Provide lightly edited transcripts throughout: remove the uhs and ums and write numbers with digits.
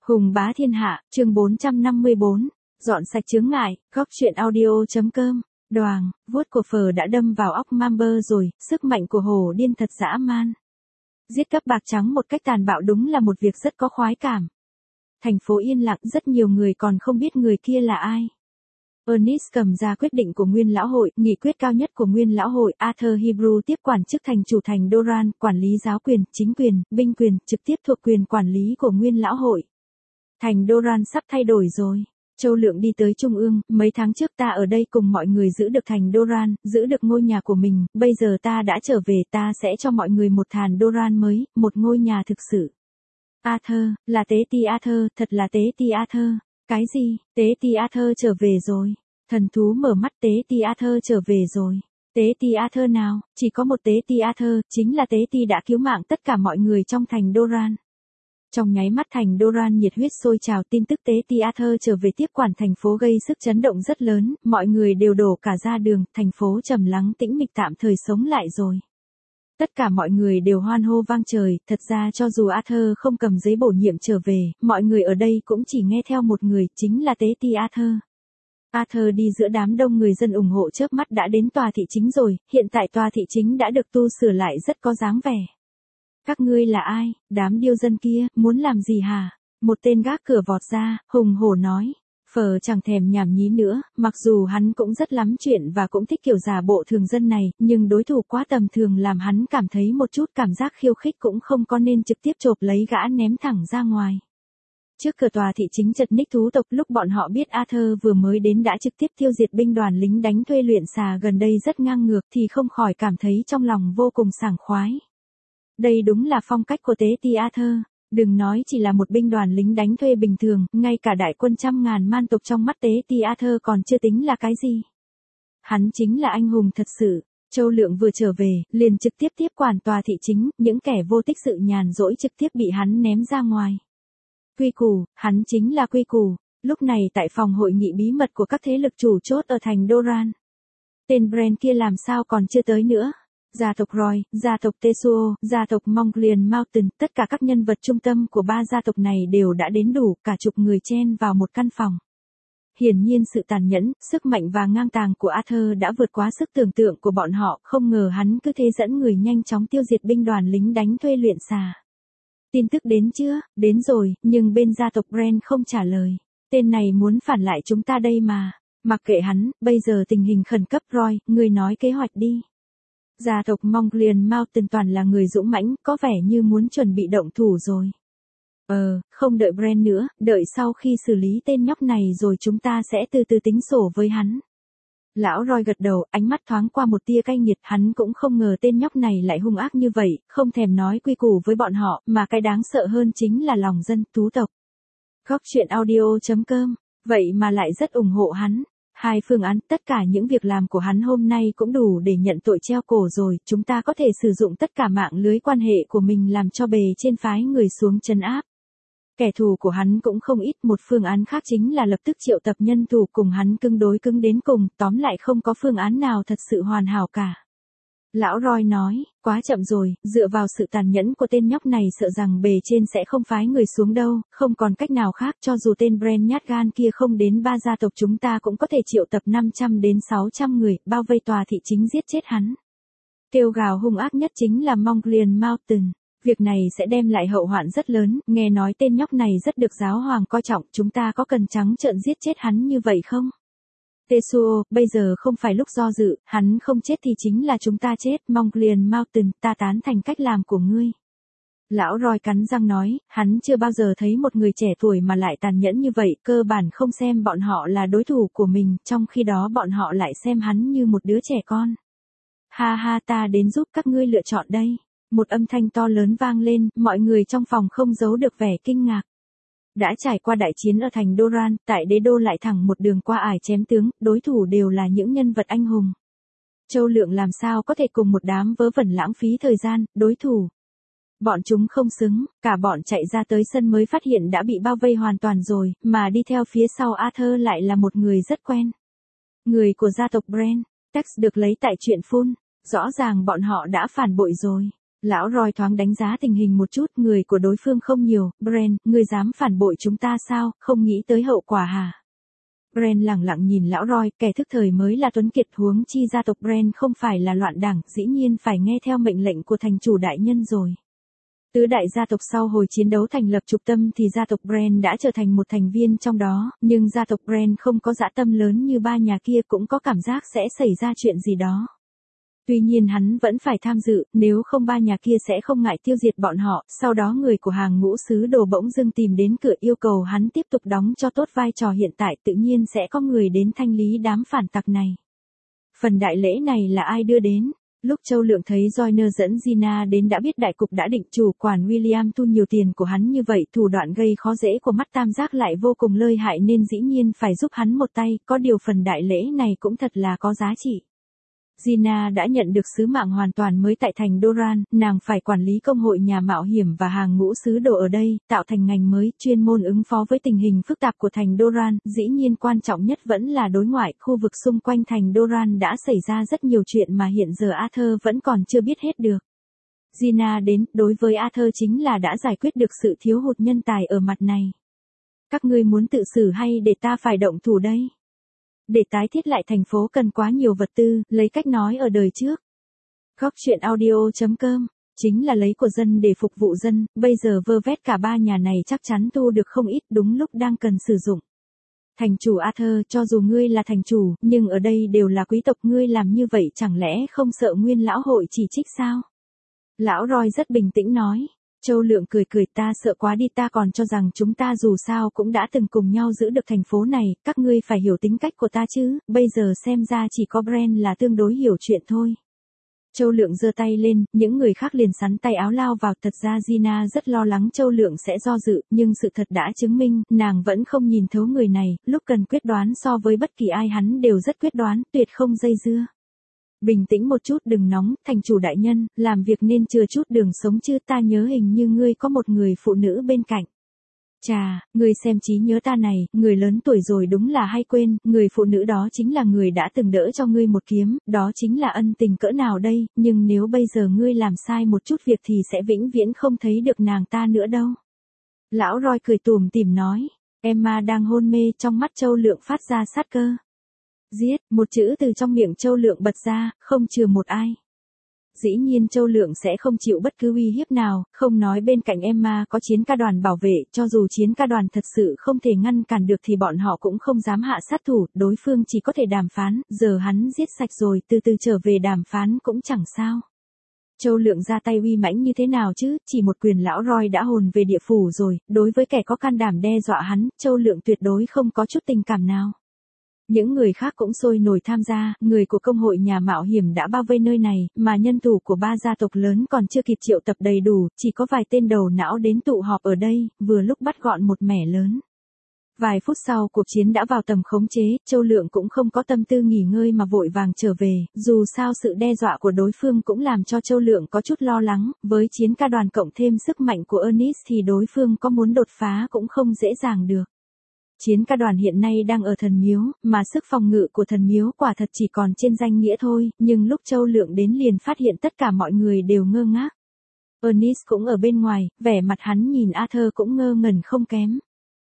Hùng bá thiên hạ, chương 454, dọn sạch chướng ngại, góc chuyện audio.com, Đoàng, vuốt của phờ đã đâm vào óc Mamber rồi, sức mạnh của hổ điên thật dã man. Giết cắp bạc trắng một cách tàn bạo đúng là một việc rất có khoái cảm. Thành phố yên lặng, rất nhiều người còn không biết người kia là ai. Ernest cầm ra quyết định của Nguyên Lão Hội, nghị quyết cao nhất của Nguyên Lão Hội, Arthur Hebrew tiếp quản chức thành chủ thành Doran, quản lý giáo quyền, chính quyền, binh quyền, trực tiếp thuộc quyền quản lý của Nguyên Lão Hội. Thành Doran sắp thay đổi rồi. Châu Lượng đi tới Trung ương, mấy tháng trước ta ở đây cùng mọi người giữ được thành Doran, giữ được ngôi nhà của mình, bây giờ ta đã trở về, ta sẽ cho mọi người một thành Doran mới, một ngôi nhà thực sự. Arthur, là tế ti Arthur, thật là tế ti Arthur. Cái gì, tế ti Arthur trở về rồi. Thần thú mở mắt, tế ti Arthur trở về rồi. Tế ti Arthur nào, chỉ có một tế ti Arthur, chính là tế ti đã cứu mạng tất cả mọi người trong thành Doran. Trong nháy mắt thành Doran nhiệt huyết sôi trào, tin tức tế ti Arthur trở về tiếp quản thành phố gây sức chấn động rất lớn, mọi người đều đổ cả ra đường, thành phố trầm lắng tĩnh mịch tạm thời sống lại rồi. Tất cả mọi người đều hoan hô vang trời, thật ra cho dù Arthur không cầm giấy bổ nhiệm trở về, mọi người ở đây cũng chỉ nghe theo một người, chính là tế ti Arthur. Arthur đi giữa đám đông người dân ủng hộ chớp mắt đã đến tòa thị chính rồi, hiện tại tòa thị chính đã được tu sửa lại rất có dáng vẻ. Các ngươi là ai, đám điêu dân kia, muốn làm gì hả? Một tên gác cửa vọt ra, hùng hổ nói. Phờ chẳng thèm nhảm nhí nữa, mặc dù hắn cũng rất lắm chuyện và cũng thích kiểu giả bộ thường dân này, nhưng đối thủ quá tầm thường làm hắn cảm thấy một chút cảm giác khiêu khích cũng không có nên trực tiếp chộp lấy gã ném thẳng ra ngoài. Trước cửa tòa thị chính chật ních thú tộc, lúc bọn họ biết Arthur vừa mới đến đã trực tiếp tiêu diệt binh đoàn lính đánh thuê luyện xà gần đây rất ngang ngược thì không khỏi cảm thấy trong lòng vô cùng sảng khoái. Đây đúng là phong cách của tế ti Arthur. Đừng nói chỉ là một binh đoàn lính đánh thuê bình thường, ngay cả đại quân 100.000 man tộc trong mắt tế ti Arthur còn chưa tính là cái gì. Hắn chính là anh hùng thật sự. Châu Lượng vừa trở về, liền trực tiếp tiếp quản tòa thị chính, những kẻ vô tích sự nhàn rỗi trực tiếp bị hắn ném ra ngoài. Quy củ, hắn chính là quy củ. Lúc này tại phòng hội nghị bí mật của các thế lực chủ chốt ở thành Doran. Tên Bren kia làm sao còn chưa tới nữa. Gia tộc Roy, gia tộc Tetsuo, gia tộc Mongolian Mountain, tất cả các nhân vật trung tâm của ba gia tộc này đều đã đến đủ, cả chục người chen vào một căn phòng. Hiển nhiên sự tàn nhẫn, sức mạnh và ngang tàng của Arthur đã vượt quá sức tưởng tượng của bọn họ, không ngờ hắn cứ thế dẫn người nhanh chóng tiêu diệt binh đoàn lính đánh thuê luyện xà. Tin tức đến chưa? Đến rồi, nhưng bên gia tộc Bren không trả lời. Tên này muốn phản lại chúng ta đây mà. Mặc kệ hắn, bây giờ tình hình khẩn cấp. Roy, người nói kế hoạch đi. Gia tộc Mongolian Mountain toàn là người dũng mãnh, có vẻ như muốn chuẩn bị động thủ rồi. Không đợi Bren nữa, đợi sau khi xử lý tên nhóc này rồi chúng ta sẽ từ từ tính sổ với hắn. Lão Roy gật đầu, ánh mắt thoáng qua một tia cay nghiệt, hắn cũng không ngờ tên nhóc này lại hung ác như vậy, không thèm nói quy củ với bọn họ, mà cái đáng sợ hơn chính là lòng dân, tú tộc. Góc chuyện audio.com, vậy mà lại rất ủng hộ hắn. Hai phương án, tất cả những việc làm của hắn hôm nay cũng đủ để nhận tội treo cổ rồi, chúng ta có thể sử dụng tất cả mạng lưới quan hệ của mình làm cho bề trên phái người xuống trấn áp. Kẻ thù của hắn cũng không ít, một phương án khác chính là lập tức triệu tập nhân thủ cùng hắn cứng đối cứng đến cùng, tóm lại không có phương án nào thật sự hoàn hảo cả. Lão Roy nói, quá chậm rồi, dựa vào sự tàn nhẫn của tên nhóc này sợ rằng bề trên sẽ không phái người xuống đâu, không còn cách nào khác, cho dù tên Bren nhát gan kia không đến ba gia tộc chúng ta cũng có thể triệu tập 500 đến 600 người, bao vây tòa thị chính giết chết hắn. Kêu gào hung ác nhất chính là Mongolian Mountain. Việc này sẽ đem lại hậu hoạn rất lớn, nghe nói tên nhóc này rất được giáo hoàng coi trọng, chúng ta có cần trắng trợn giết chết hắn như vậy không? Tetsuo, bây giờ không phải lúc do dự, hắn không chết thì chính là chúng ta chết, Mongolian Mountain, ta tán thành cách làm của ngươi. Lão Roy cắn răng nói, hắn chưa bao giờ thấy một người trẻ tuổi mà lại tàn nhẫn như vậy, cơ bản không xem bọn họ là đối thủ của mình, trong khi đó bọn họ lại xem hắn như một đứa trẻ con. Ha ha, ta đến giúp các ngươi lựa chọn đây. Một âm thanh to lớn vang lên, mọi người trong phòng không giấu được vẻ kinh ngạc. Đã trải qua đại chiến ở thành Doran, tại đế đô lại thẳng một đường qua ải chém tướng, đối thủ đều là những nhân vật anh hùng. Châu Lượng làm sao có thể cùng một đám vớ vẩn lãng phí thời gian, đối thủ. Bọn chúng không xứng, cả bọn chạy ra tới sân mới phát hiện đã bị bao vây hoàn toàn rồi, mà đi theo phía sau Arthur lại là một người rất quen. Người của gia tộc Bren, text được lấy tại truyện Full, rõ ràng bọn họ đã phản bội rồi. Lão Roy thoáng đánh giá tình hình một chút, người của đối phương không nhiều. Brand, ngươi dám phản bội chúng ta sao, không nghĩ tới hậu quả hả? Brand lẳng lặng nhìn lão Roy, kẻ thức thời mới là tuấn kiệt, huống chi gia tộc Brand không phải là loạn đảng, dĩ nhiên phải nghe theo mệnh lệnh của thành chủ đại nhân rồi. Tứ đại gia tộc sau hồi chiến đấu thành lập trục tâm thì gia tộc Brand đã trở thành một thành viên trong đó, nhưng gia tộc Brand không có dã tâm lớn như ba nhà kia, cũng có cảm giác sẽ xảy ra chuyện gì đó. Tuy nhiên hắn vẫn phải tham dự, nếu không ba nhà kia sẽ không ngại tiêu diệt bọn họ. Sau đó người của hàng ngũ sứ đồ bỗng dưng tìm đến cửa yêu cầu hắn tiếp tục đóng cho tốt vai trò hiện tại, tự nhiên sẽ có người đến thanh lý đám phản tặc này. Phần đại lễ này là ai đưa đến? Lúc Châu Lượng thấy Joyner dẫn Gina đến đã biết đại cục đã định, chủ quản William thu nhiều tiền của hắn như vậy, thủ đoạn gây khó dễ của mắt tam giác lại vô cùng lợi hại nên dĩ nhiên phải giúp hắn một tay, có điều phần đại lễ này cũng thật là có giá trị. Gina đã nhận được sứ mạng hoàn toàn mới tại thành Doran, nàng phải quản lý công hội nhà mạo hiểm và hàng ngũ sứ đồ ở đây, tạo thành ngành mới, chuyên môn ứng phó với tình hình phức tạp của thành Doran, dĩ nhiên quan trọng nhất vẫn là đối ngoại, khu vực xung quanh thành Doran đã xảy ra rất nhiều chuyện mà hiện giờ Arthur vẫn còn chưa biết hết được. Gina đến, đối với Arthur chính là đã giải quyết được sự thiếu hụt nhân tài ở mặt này. Các ngươi muốn tự xử hay để ta phải động thủ đây? Để tái thiết lại thành phố cần quá nhiều vật tư, lấy cách nói ở đời trước. Góc truyện audio.com, chính là lấy của dân để phục vụ dân, bây giờ vơ vét cả ba nhà này chắc chắn thu được không ít, đúng lúc đang cần sử dụng. Thành chủ Arthur, cho dù ngươi là thành chủ, nhưng ở đây đều là quý tộc, ngươi làm như vậy chẳng lẽ không sợ nguyên lão hội chỉ trích sao? Lão Roy rất bình tĩnh nói. Châu Lượng cười cười, ta sợ quá đi, ta còn cho rằng chúng ta dù sao cũng đã từng cùng nhau giữ được thành phố này, các ngươi phải hiểu tính cách của ta chứ, bây giờ xem ra chỉ có Brand là tương đối hiểu chuyện thôi. Châu Lượng giơ tay lên, những người khác liền sắn tay áo lao vào, thật ra Gina rất lo lắng Châu Lượng sẽ do dự, nhưng sự thật đã chứng minh, nàng vẫn không nhìn thấu người này, lúc cần quyết đoán so với bất kỳ ai hắn đều rất quyết đoán, tuyệt không dây dưa. Bình tĩnh một chút, đừng nóng, thành chủ đại nhân, làm việc nên chừa chút đường sống chứ, ta nhớ hình như ngươi có một người phụ nữ bên cạnh. Chà, ngươi xem trí nhớ ta này, người lớn tuổi rồi đúng là hay quên, người phụ nữ đó chính là người đã từng đỡ cho ngươi một kiếm, đó chính là ân tình cỡ nào đây, nhưng nếu bây giờ ngươi làm sai một chút việc thì sẽ vĩnh viễn không thấy được nàng ta nữa đâu. Lão Roy cười tủm tỉm nói, Emma đang hôn mê, trong mắt Châu Lượng phát ra sát cơ. Giết, một chữ từ trong miệng Châu Lượng bật ra, không chừa một ai. Dĩ nhiên Châu Lượng sẽ không chịu bất cứ uy hiếp nào, không nói bên cạnh Emma có chiến ca đoàn bảo vệ, cho dù chiến ca đoàn thật sự không thể ngăn cản được thì bọn họ cũng không dám hạ sát thủ, đối phương chỉ có thể đàm phán, giờ hắn giết sạch rồi, từ từ trở về đàm phán cũng chẳng sao. Châu Lượng ra tay uy mãnh như thế nào chứ, chỉ một quyền lão Roy đã hồn về địa phủ rồi, đối với kẻ có can đảm đe dọa hắn, Châu Lượng tuyệt đối không có chút tình cảm nào. Những người khác cũng sôi nổi tham gia, người của công hội nhà mạo hiểm đã bao vây nơi này, mà nhân thủ của ba gia tộc lớn còn chưa kịp triệu tập đầy đủ, chỉ có vài tên đầu não đến tụ họp ở đây, vừa lúc bắt gọn một mẻ lớn. Vài phút sau cuộc chiến đã vào tầm khống chế, Châu Lượng cũng không có tâm tư nghỉ ngơi mà vội vàng trở về, dù sao sự đe dọa của đối phương cũng làm cho Châu Lượng có chút lo lắng, với chiến ca đoàn cộng thêm sức mạnh của Ernest thì đối phương có muốn đột phá cũng không dễ dàng được. Chiến ca đoàn hiện nay đang ở thần miếu, mà sức phòng ngự của thần miếu quả thật chỉ còn trên danh nghĩa thôi, nhưng lúc Châu Lượng đến liền phát hiện tất cả mọi người đều ngơ ngác. Ernest cũng ở bên ngoài, vẻ mặt hắn nhìn Arthur cũng ngơ ngẩn không kém.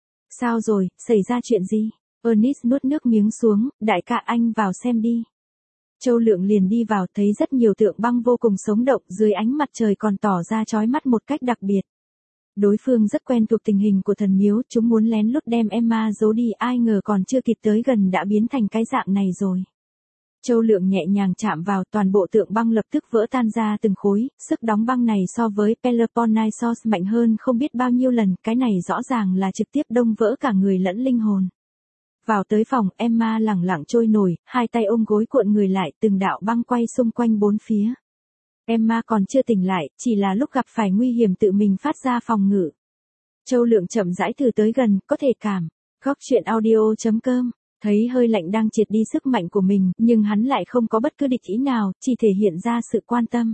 Sao rồi, xảy ra chuyện gì? Ernest nuốt nước miếng xuống, đại ca anh vào xem đi. Châu Lượng liền đi vào, thấy rất nhiều tượng băng vô cùng sống động, dưới ánh mặt trời còn tỏ ra chói mắt một cách đặc biệt. Đối phương rất quen thuộc tình hình của thần miếu, chúng muốn lén lút đem Emma giấu đi, ai ngờ còn chưa kịp tới gần đã biến thành cái dạng này rồi. Châu Lượng nhẹ nhàng chạm vào, toàn bộ tượng băng lập tức vỡ tan ra từng khối, sức đóng băng này so với Peloponnesos mạnh hơn không biết bao nhiêu lần, cái này rõ ràng là trực tiếp đông vỡ cả người lẫn linh hồn. Vào tới phòng, Emma lẳng lặng trôi nổi, hai tay ôm gối cuộn người lại, từng đạo băng quay xung quanh bốn phía. Emma còn chưa tỉnh lại, chỉ là lúc gặp phải nguy hiểm tự mình phát ra phòng ngự. Châu Lượng chậm rãi thử tới gần, có thể cảm. Góc truyện audio.com, thấy hơi lạnh đang triệt đi sức mạnh của mình, nhưng hắn lại không có bất cứ địch ý nào, chỉ thể hiện ra sự quan tâm.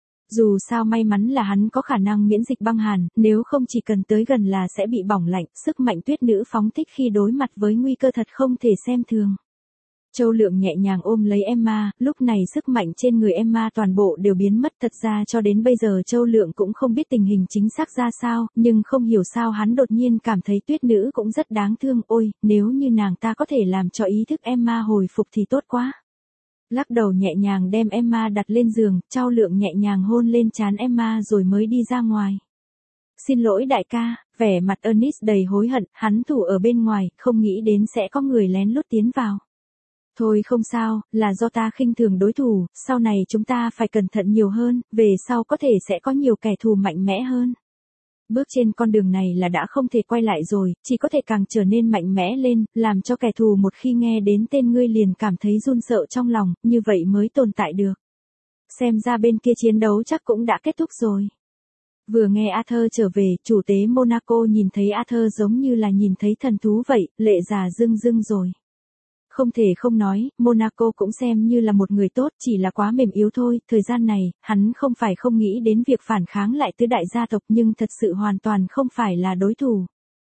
Dù sao may mắn là hắn có khả năng miễn dịch băng hàn, nếu không chỉ cần tới gần là sẽ bị bỏng lạnh, sức mạnh tuyết nữ phóng thích khi đối mặt với nguy cơ thật không thể xem thường. Châu Lượng nhẹ nhàng ôm lấy Emma, lúc này sức mạnh trên người Emma toàn bộ đều biến mất. Thật ra cho đến bây giờ Châu Lượng cũng không biết tình hình chính xác ra sao, nhưng không hiểu sao hắn đột nhiên cảm thấy Tuyết Nữ cũng rất đáng thương. Ôi, nếu như nàng ta có thể làm cho ý thức Emma hồi phục thì tốt quá. Lắc đầu nhẹ nhàng đem Emma đặt lên giường, Châu Lượng nhẹ nhàng hôn lên trán Emma rồi mới đi ra ngoài. Xin lỗi đại ca, vẻ mặt Ernest đầy hối hận, hắn thủ ở bên ngoài, không nghĩ đến sẽ có người lén lút tiến vào. Thôi không sao, là do ta khinh thường đối thủ, sau này chúng ta phải cẩn thận nhiều hơn, về sau có thể sẽ có nhiều kẻ thù mạnh mẽ hơn. Bước trên con đường này là đã không thể quay lại rồi, chỉ có thể càng trở nên mạnh mẽ lên, làm cho kẻ thù một khi nghe đến tên ngươi liền cảm thấy run sợ trong lòng, như vậy mới tồn tại được. Xem ra bên kia chiến đấu chắc cũng đã kết thúc rồi. Vừa nghe Arthur trở về, chủ tế Monaco nhìn thấy Arthur giống như là nhìn thấy thần thú vậy, lệ già rưng rưng rồi. Không thể không nói, Monaco cũng xem như là một người tốt, chỉ là quá mềm yếu thôi. Thời gian này, hắn không phải không nghĩ đến việc phản kháng lại tứ đại gia tộc nhưng thật sự hoàn toàn không phải là đối thủ.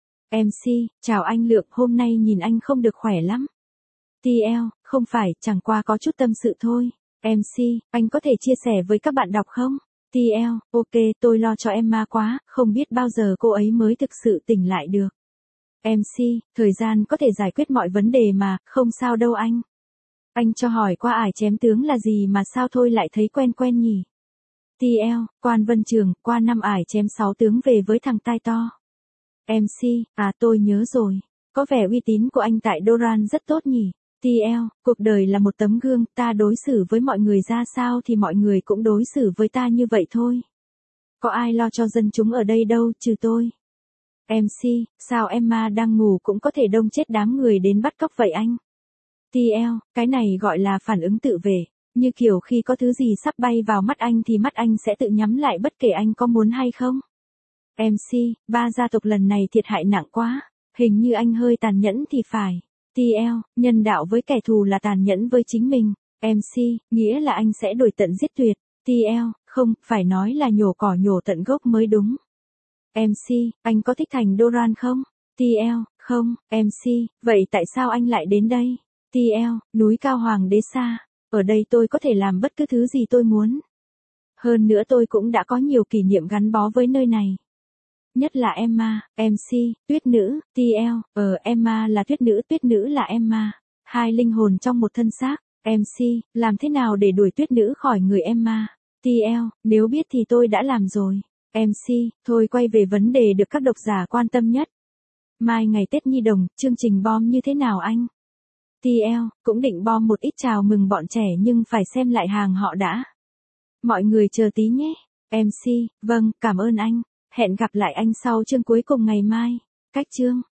MC, chào anh Lượng, hôm nay nhìn anh không được khỏe lắm. TL, không phải, chẳng qua có chút tâm sự thôi. MC, anh có thể chia sẻ với các bạn đọc không? TL, ok, tôi lo cho Emma quá, không biết bao giờ cô ấy mới thực sự tỉnh lại được. MC, thời gian có thể giải quyết mọi vấn đề mà, không sao đâu anh. Anh cho hỏi qua ải chém tướng là gì mà sao thôi lại thấy quen quen nhỉ? TL, Quan Vân Trường, qua năm ải chém 6 tướng về với thằng tai to. MC, à tôi nhớ rồi, có vẻ uy tín của anh tại Doran rất tốt nhỉ? TL, cuộc đời là một tấm gương, ta đối xử với mọi người ra sao thì mọi người cũng đối xử với ta như vậy thôi. Có ai lo cho dân chúng ở đây đâu, trừ tôi. MC, sao Emma đang ngủ cũng có thể đông chết đám người đến bắt cóc vậy anh? TL, cái này gọi là phản ứng tự vệ, như kiểu khi có thứ gì sắp bay vào mắt anh thì mắt anh sẽ tự nhắm lại bất kể anh có muốn hay không. MC, ba gia tộc lần này thiệt hại nặng quá, hình như anh hơi tàn nhẫn thì phải. TL, nhân đạo với kẻ thù là tàn nhẫn với chính mình. MC, nghĩa là anh sẽ đuổi tận giết tuyệt. TL, không, phải nói là nhổ cỏ nhổ tận gốc mới đúng. MC, anh có thích thành Doran không? TL, không. MC, vậy tại sao anh lại đến đây? TL, núi cao hoàng đế xa, ở đây tôi có thể làm bất cứ thứ gì tôi muốn. Hơn nữa tôi cũng đã có nhiều kỷ niệm gắn bó với nơi này. Nhất là Emma, MC, Tuyết Nữ, TL, Emma là Tuyết Nữ là Emma. Hai linh hồn trong một thân xác. MC, làm thế nào để đuổi Tuyết Nữ khỏi người Emma? TL, nếu biết thì tôi đã làm rồi. MC, thôi quay về vấn đề được các độc giả quan tâm nhất. Mai ngày Tết Nhi đồng, chương trình bom như thế nào anh? TL, cũng định bom một ít chào mừng bọn trẻ nhưng phải xem lại hàng họ đã. Mọi người chờ tí nhé. MC, vâng, cảm ơn anh. Hẹn gặp lại anh sau chương cuối cùng ngày mai. Cách chương.